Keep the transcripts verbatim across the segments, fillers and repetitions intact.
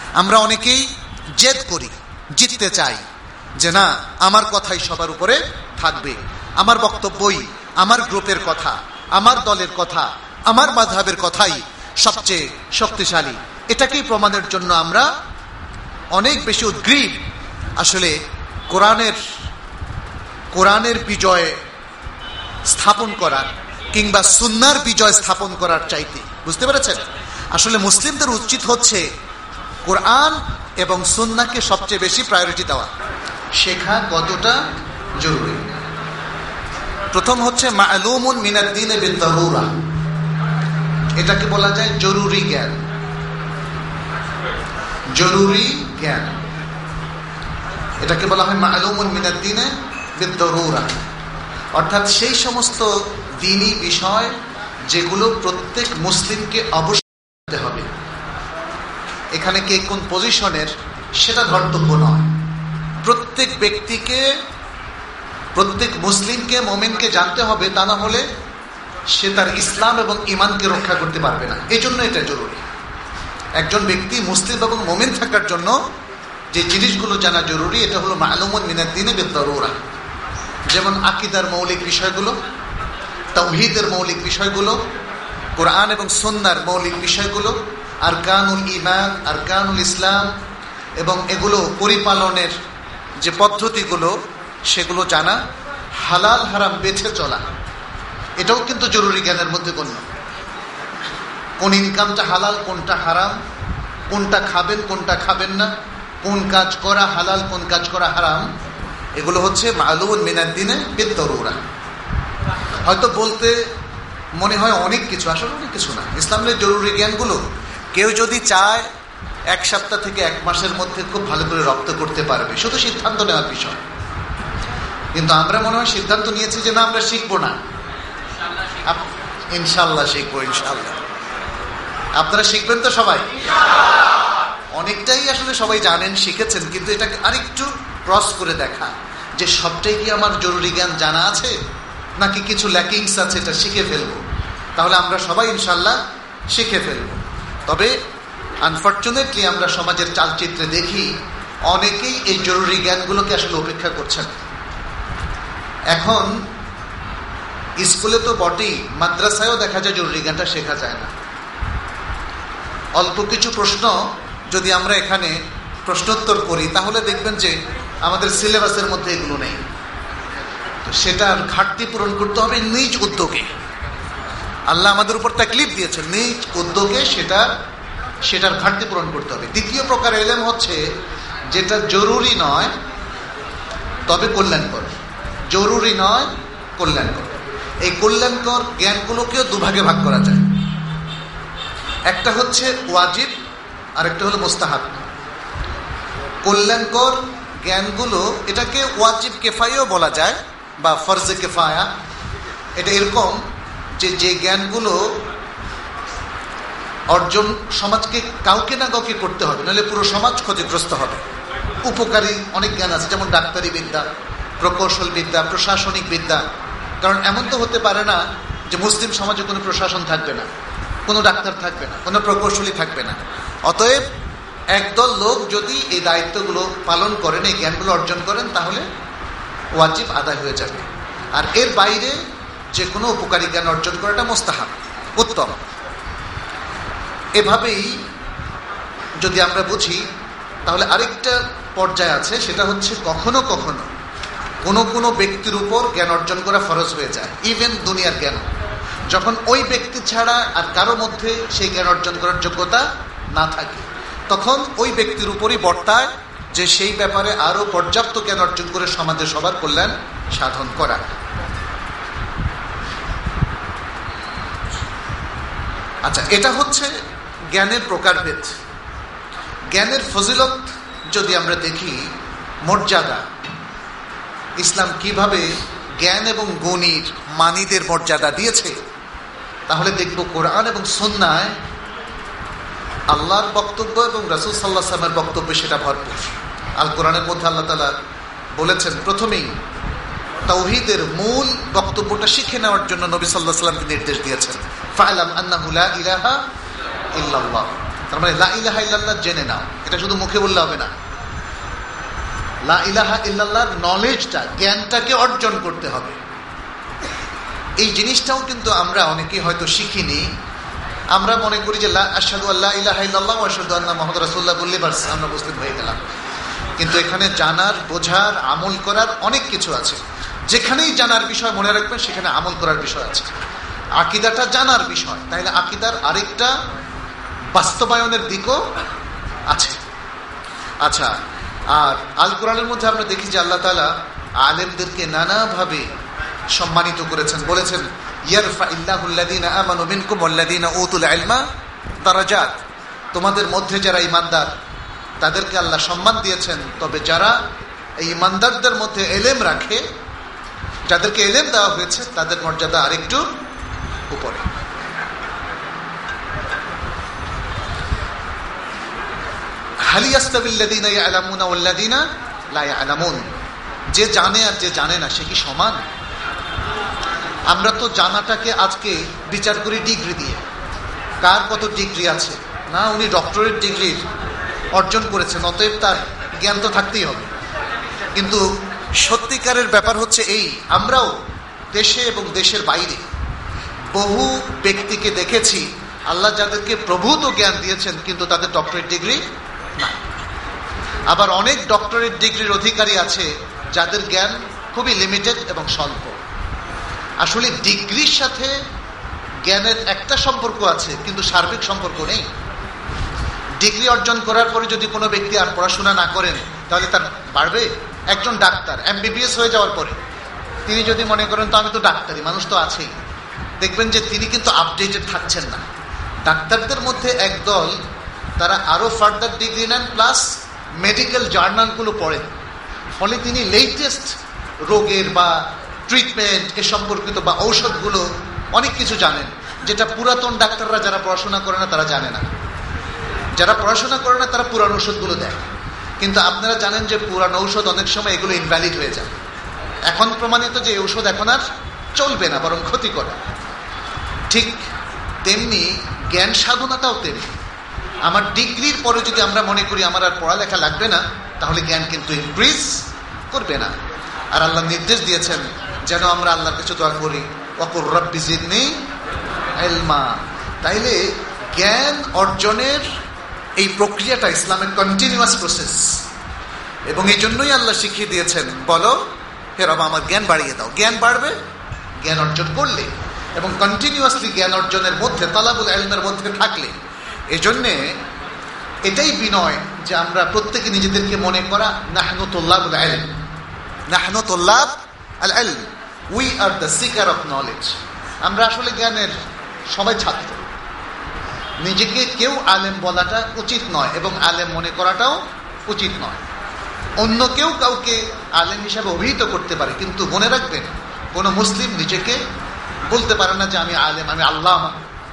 আমরা অনেকেই জেদ করি, জিততে চাই, যে না আমার কথাই সবার উপরে থাকবে, আমার বক্তব্যই, আমার গ্রুপের কথা, আমার দলের কথা, আমার মাযহাবের কথাই সবচেয়ে শক্তিশালী। এটাকেই প্রমাণের জন্য আমরা অনেক বেশি উদ্গ্রীব আসলে কোরআনের কোরআনের বিজয় স্থাপন করার কিংবা সুন্নাহর বিজয় স্থাপন করার চাইতে। বুঝতে পেরেছেন? আসলে মুসলিমদের উচিত হচ্ছে কোরআন এবং সুন্নাহকে সবচেয়ে বেশি প্রায়োরিটি দেওয়া। শেখা কতটা জরুরি। প্রথম হচ্ছে মা'লুমুন মিনাদ-দীন বিদ-দারুরা, এটাকে বলা যায় জরুরি জ্ঞান। জরুরি জ্ঞান এটাকে বলা হয় মা'লুমুন মিনাদ-দীন বিদ-দারুরা, অর্থাৎ সেই সমস্ত দ্বীনি বিষয় যেগুলো প্রত্যেক মুসলিমকে অবশ্যই জানতে হবে। এখানে কে কোন পজিশনের সেটা ধর্তব্য নয়। প্রত্যেক ব্যক্তিকে, প্রত্যেক মুসলিমকে, মুমিনকে জানতে হবে, তা না হলে সে তার ইসলাম এবং ঈমানকে রক্ষা করতে পারবে না। এই জন্য এটা জরুরি। একজন ব্যক্তি মুসলিম এবং মুমিন থাকার জন্য যে জিনিসগুলো জানা জরুরি, এটা হলো মা'লুমুন মিনাদ-দীন বিদ-দারুরা। যেমন আকীদার মৌলিক বিষয়গুলো, তাওহীদের মৌলিক বিষয়গুলো, কোরআন এবং সুন্নাহর মৌলিক বিষয়গুলো, আরকানুল ঈমান, আরকানুল ইসলাম এবং এগুলো পরিপালনের যে পদ্ধতিগুলো সেগুলো জানা, হালাল হারাম বেছে চলা, এটাও কিন্তু জরুরি জ্ঞানের মধ্যে গণ্য। কোন ইনকামটা হালাল, কোনটা হারাম, কোনটা খাবেন, কোনটা খাবেন না, কোন কাজ করা হালাল, কোন কাজ করা হারাম, এগুলো হচ্ছে মা'লুমুন মিনাদ-দীন বিদ-দারুরা। হয়তো বলতে মনে হয় অনেক কিছু, আসলে অনেক কিছু না। ইসলামের জরুরি জ্ঞানগুলো কেউ যদি চায় এক সপ্তাহ থেকে এক মাসের মধ্যে খুব ভালো করে রপ্ত করতে পারবে, শুধু সিদ্ধান্ত নেওয়ার বিষয়। কিন্তু আমরা মনে হয় সিদ্ধান্ত নিয়েছি যে না আমরা শিখবো না। ইনশাল্লাহ শিখবো, ইনশাল্লাহ। আপনারা শিখবেন তো সবাই? অনেকটাই আসলে সবাই জানেন, শিখেছেন, কিন্তু এটাকে আরেকটু ক্রস করে দেখা যে সবটাই কি আমার জরুরি জ্ঞান জানা আছে নাকি কিছু ল্যাকিংস আছে, এটা শিখে ফেলবো। তাহলে আমরা সবাই ইনশাল্লাহ শিখে ফেলবো। তবে আনফর্চুনেটলি আমরা সমাজের চালচিত্রে দেখি অনেকেই এই জরুরি জ্ঞানগুলোকে আসলে উপেক্ষা করছেন। এখন স্কুলে তো বটেই, মাদ্রাসায়ও দেখা যায় জরুরি জ্ঞানটা শেখা যায় না। অল্প কিছু প্রশ্ন যদি আমরা এখানে প্রশ্নোত্তর করি তাহলে দেখবেন যে আমাদের সিলেবাসের মধ্যে এগুলো নেই। তো সেটার ঘাটতি পূরণ করতে হবে নিজ উদ্যোগে। আল্লাহ আমাদের উপর তাকলিফ দিয়েছেন, নিজ উদ্যোগে সেটা সেটার ঘাটতি পূরণ করতে হবে। দ্বিতীয় প্রকার ইলম হচ্ছে যেটা জরুরি নয় তবে কল্যাণকর, জরুরি নয় কল্যাণকর। এই কল্যাণকর জ্ঞানগুলোকেও দুভাগে ভাগ করা যায়। একটা হচ্ছে ওয়াজিব আর একটা হলো মুস্তাহাব। কল্যাণকর জ্ঞানগুলো, এটাকে ওয়াজিব কেফায়াও বলা যায় বা ফরজে কেফায়া। এটা এরকম যে যে জ্ঞানগুলো অর্জন সমাজকে কাউকে না কাউকে করতে হবে, নাহলে পুরো সমাজ ক্ষতিগ্রস্ত হবে। উপকারী অনেক জ্ঞান আছে, যেমন ডাক্তারি বিদ্যা, প্রকৌশল বিদ্যা, প্রশাসনিক বিদ্যা। কারণ এমন তো হতে পারে না যে মুসলিম সমাজে কোনো প্রশাসন থাকবে না, কোনো ডাক্তার থাকবে না, কোনো প্রকৌশলী থাকবে না। অতএব একদল লোক যদি এই দায়িত্বগুলো পালন করেন, এই জ্ঞানগুলো অর্জন করেন, তাহলে ওয়াজিব আদায় হয়ে যাবে। আর এর বাইরে যে কোনো উপকারী জ্ঞান অর্জন করাটা মুস্তাহাব, উত্তম। এভাবেই যদি আমরা বুঝি তাহলে আরেকটা পর্যায়ে আছে, সেটা হচ্ছে কখনো কখনো কোনো কোনো ব্যক্তির উপর জ্ঞান অর্জন করা ফরজ হয়ে যায়, ইভেন দুনিয়ার জ্ঞান। যখন ওই ব্যক্তি ছাড়া আর কারো মধ্যে সেই জ্ঞান অর্জন করার যোগ্যতা না থাকে, তখন ওই ব্যক্তির উপরই বর্তায় যে সেই ব্যাপারে আরো পর্যাপ্ত জ্ঞান অর্জন করে সমাজে সবার কল্যাণ সাধন করা। আচ্ছা, এটা হচ্ছে জ্ঞানের প্রকারভেদ। জ্ঞানের ফজিলত যদি আমরা দেখি, মর্যাদা, ইসলাম কিভাবে জ্ঞান এবং গুণীর মানীদের মর্যাদা দিয়েছে, তাহলে দেখব কোরআন এবং সুন্নাহয় আল্লাহর বক্তব্য এবং রাসূল সাল্লাল্লাহু আলাইহি ওয়াসাল্লামের বক্তব্য সেটা ভরপুর। আল কোরআনের মধ্যে আল্লাহ তাআলা বলেছেন, প্রথমেই তাওহীদের মূল বক্তব্যটা শিখে নেওয়ার জন্য নবী সাল্লাল্লাহু আলাইহি ওয়াসাল্লামকে নির্দেশ দিয়েছেন, ফা'লাম আন্নাহু লা ইলাহা ইল্লাল্লাহ। তার মানে লা ইলাহা ইল্লাল্লাহ জেনে নাও, এটা শুধু মুখে বললে হবে না। লা ইলাহা ইল্লাল্লাহর নলেজটা, জ্ঞানটাকে অর্জন করতে হবে। এই জিনিসটাও কিন্তু আমরা অনেকেই হয়তো শিখিনি। আমরা মনে করি যে লা আশহাদু আল্লা ইলাহা ইল্লাল্লাহ ওয়া আশহাদু আন্না মুহাম্মাদুর রাসূলুল্লাহ বললে বাস আমরা মুসলিম হয়ে গেলাম। কিন্তু এখানে জানার, বোঝার, আমল করার অনেক কিছু আছে। যেখানেই জানার বিষয় মনে রাখবেন সেখানে আমল করার বিষয় আছে। আকীদাটা জানার বিষয়, তাইলে আকীদার আরেকটা বাস্তবায়নের দিকও আছে। আচ্ছা, আর আল কোরআনের মধ্যে আমরা দেখি যে আল্লাহ তাআলা আলেমদেরকে নানাভাবে সম্মানিত করেছেন। বলেছেন ইয়ারফাইল্লাহুল্লাযীনা আমানু মিনকুম ওয়াল্লাযীনা উতুল ইলমা দারাজাত, তোমাদের মধ্যে যারা ঈমানদার তাদেরকে আল্লাহ সম্মান দিয়েছেন, তবে যারা এই ঈমানদারদের মধ্যে ইলম রাখে, যাদেরকে ইলম দেওয়া হয়েছে, তাদের মর্যাদা আরেকটু উপরে। হাল ইয়াস্তাবিল্লাযীনা ইয়ালামুনা ওয়াল্লাযীনা লা ইয়ালামুন, যে জানে আর যে জানে না সে কি সমান? আমরা তো জানাটাকে আজকে বিচার করি ডিগ্রি দিয়ে, কার কত ডিগ্রি আছে। না, উনি ডক্টরেট ডিগ্রি অর্জন করেছেন, অতএব তার জ্ঞান তো থাকতেই হবে। কিন্তু সত্যিকারের ব্যাপার হচ্ছে এই, আমরাও দেশে এবং দেশের বাইরে বহু ব্যক্তিকে দেখেছি আল্লাহ যাদেরকে প্রভূত জ্ঞান দিয়েছেন, কিন্তু তাদের ডক্টরেট ডিগ্রি না। আবার অনেক ডক্টরেট ডিগ্রির অধিকারী আছে যাদের জ্ঞান খুবই লিমিটেড এবং স্বল্প। আসলে ডিগ্রির সাথে জ্ঞানের একটা সম্পর্ক আছে, কিন্তু সার্বিক সম্পর্ক নেই। ডিগ্রি অর্জন করার পরে যদি কোনো ব্যক্তি আর পড়াশোনা না করেন তাহলে তার বাড়বে? একজন ডাক্তার এমবিবিএস হয়ে যাওয়ার পরে তিনি যদি মনে করেন তো আমি তো ডাক্তারি, মানুষ তো আছেই, দেখবেন যে তিনি কিন্তু আপডেটেড থাকছেন না। ডাক্তারদের মধ্যে একদল তারা আরো ফার্দার ডিগ্রি নেন, প্লাস মেডিকেল জার্নালগুলো পড়েন, ফলে তিনি লেটেস্ট রোগের বা ট্রিটমেন্ট এ সম্পর্কিত বা ঔষধগুলো অনেক কিছু জানেন, যেটা পুরাতন ডাক্তাররা যারা পড়াশোনা করে না তারা জানে না। যারা পড়াশোনা করে না তারা পুরান ঔষধগুলো দেয়, কিন্তু আপনারা জানেন যে পুরান ঔষধ অনেক সময় এগুলো ইনভ্যালিড হয়ে যায়। এখন প্রমাণিত যে ঔষধ এখন আর চলবে না, বরং ক্ষতি করে। ঠিক তেমনি জ্ঞান সাধনাটাও তেমনি। আমার ডিগ্রির পরে যদি আমরা মনে করি আমার আর পড়ালেখা লাগবে না, তাহলে জ্ঞান কিন্তু ইনক্রিজ করবে না। আর আল্লাহ নির্দেশ দিয়েছেন যেন আমরা আল্লাহর কাছে দোয়া করি, ওয়াকুর রাব্বি জিদনি ইলমা। তাইলে জ্ঞান অর্জনের এই প্রক্রিয়াটা ইসলামের কন্টিনিউয়াস প্রসেস, এবং এই জন্যই আল্লাহ শিখিয়ে দিয়েছেন, বলো হে রব আমার জ্ঞান বাড়িয়ে দাও। জ্ঞান বাড়বে জ্ঞান অর্জন করলে, এবং কন্টিনিউয়াসলি জ্ঞান অর্জনের মধ্যে, তালাবুল ইলমের মধ্যে থাকলে। এই জন্যে এটাই বিনয় যে আমরা প্রত্যেকে নিজেদেরকে মনে করা নাহনু তুল্লাবুল ইলম, নাহনু তুল্লাব আল ইলম, we are the seeker of knowledge. আমরা আসলে জ্ঞানের সবাই ছাত্র। নিজেকে কেউ আলেম বলাটা উচিত নয়, এবং আলেম মনে করাটাও উচিত নয়। অন্য কেউ কাউকে আলেম হিসাবে অভিহিত করতে পারে, কিন্তু মনে রাখবেন কোনো মুসলিম নিজেকে বলতে পারে না যে আমি আলেম, আমি আল্লামা।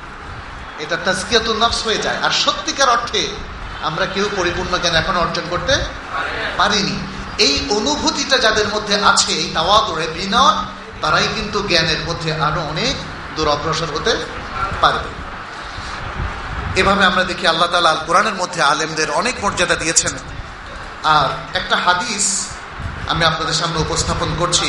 এটা তাজকিয়াতুন নফস হয়ে যায়। আর সত্যিকার অর্থে আমরা কেউ পরিপূর্ণ জ্ঞান এখনো অর্জন করতে পারিনি। এই অনুভূতিটা যাদের মধ্যে আছে, এই তাওয়াদুরে বিনয়, তারাই কিন্তু জ্ঞানের মধ্যে আরো অনেক দূর অগ্রসর হতে পারবে। এভাবে আমরা দেখি আল্লাহ তাআলা আল কোরআনের মধ্যে আলেমদের অনেক মর্যাদা দিয়েছেন। আর একটা হাদিস আমি আপনাদের সামনে উপস্থাপন করছি,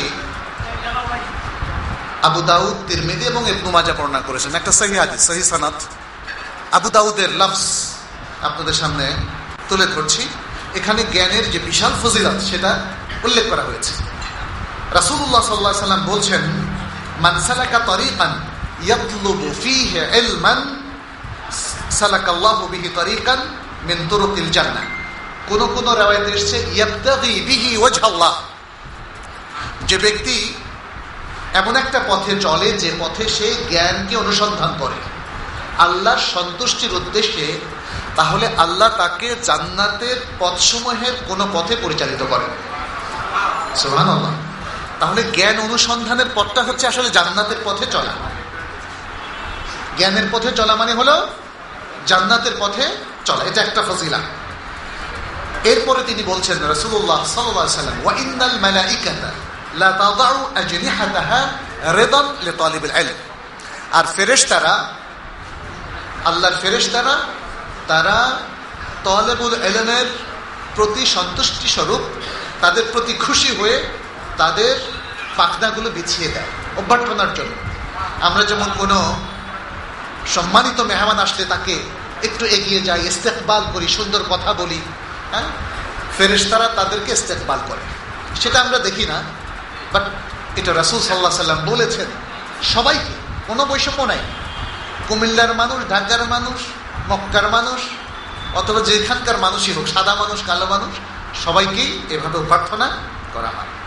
আবু দাউদ, তিরমিজি এবং ইবনে মাজাহ বর্ণনা করেছেন, একটা সহিহ হাদিস, সহিহ সনদ। আবু দাউদের লফজ আপনাদের সামনে তুলে ধরছি। এখানে জ্ঞানের যে বিশাল ফজিলত সেটা উল্লেখ করা হয়েছে। রাসূলুল্লাহ সাল্লাল্লাহু আলাইহি ওয়াসাল্লাম বলছেন, মান সালাকা তরিকান ইয়াতলুবু ফীহি ইলমান সালাকাল্লাহু বিহি তরিকান মিন তুরুকিল জান্নাহ। কোন কোন riwayate এসেছে ইয়াবতাগি বিহি ওয়াজহাল্লাহ, যে ব্যক্তি এমন একটা পথে চলে যে পথে সে জ্ঞানকে অনুসন্ধান করে আল্লাহর সন্তুষ্টির উদ্দেশ্যে, তাহলে আল্লাহ তাকে জান্নাতের পথসমূহের কোন পথে পরিচালিত করেন। সুবহানাল্লাহ। তাহলে জ্ঞান অনুসন্ধানের পথটা হচ্ছে আসলে জান্নাতের পথে চলা। জ্ঞানের পথে চলা মানে হলো জান্নাতের পথে চলা, এটা একটা ফজিলা। এরপরে তিনি বলছেন রাসূলুল্লাহ সাল্লাল্লাহু আলাইহি ওয়াসাল্লাম, ওয়া ইন্নাল মালাইকাতা লা তাদাউ আজনিহাতাহা রিদান লিতালিবিল ইলম। আর ফেরেশতারা, আল্লাহর ফেরেশতারা, তারা তালেবুল ইলমের প্রতি সন্তুষ্টি স্বরূপ তাদের প্রতি খুশি হয়ে তাদের পাখনাগুলো বিছিয়ে দেয় অভ্যর্থনার জন্য। আমরা যেমন কোনো সম্মানিত মেহমান আসলে তাকে একটু এগিয়ে যাই, ইস্তেকবাল করি, সুন্দর কথা বলি, হ্যাঁ, ফেরেশতারা তাদেরকে ইস্তেকবাল করে, সেটা আমরা দেখি না, বাট এটা রাসূল সাল্লাল্লাহু আলাইহি সাল্লাম বলেছেন সবাইকে, কোনো বৈষম্য নাই। কুমিল্লার মানুষ, ঢাকার মানুষ, মক্কার মানুষ, অথবা যেখানকার মানুষই হোক, সাদা মানুষ, কালো মানুষ, সবাইকেই এভাবে প্রার্থনা করা হয়।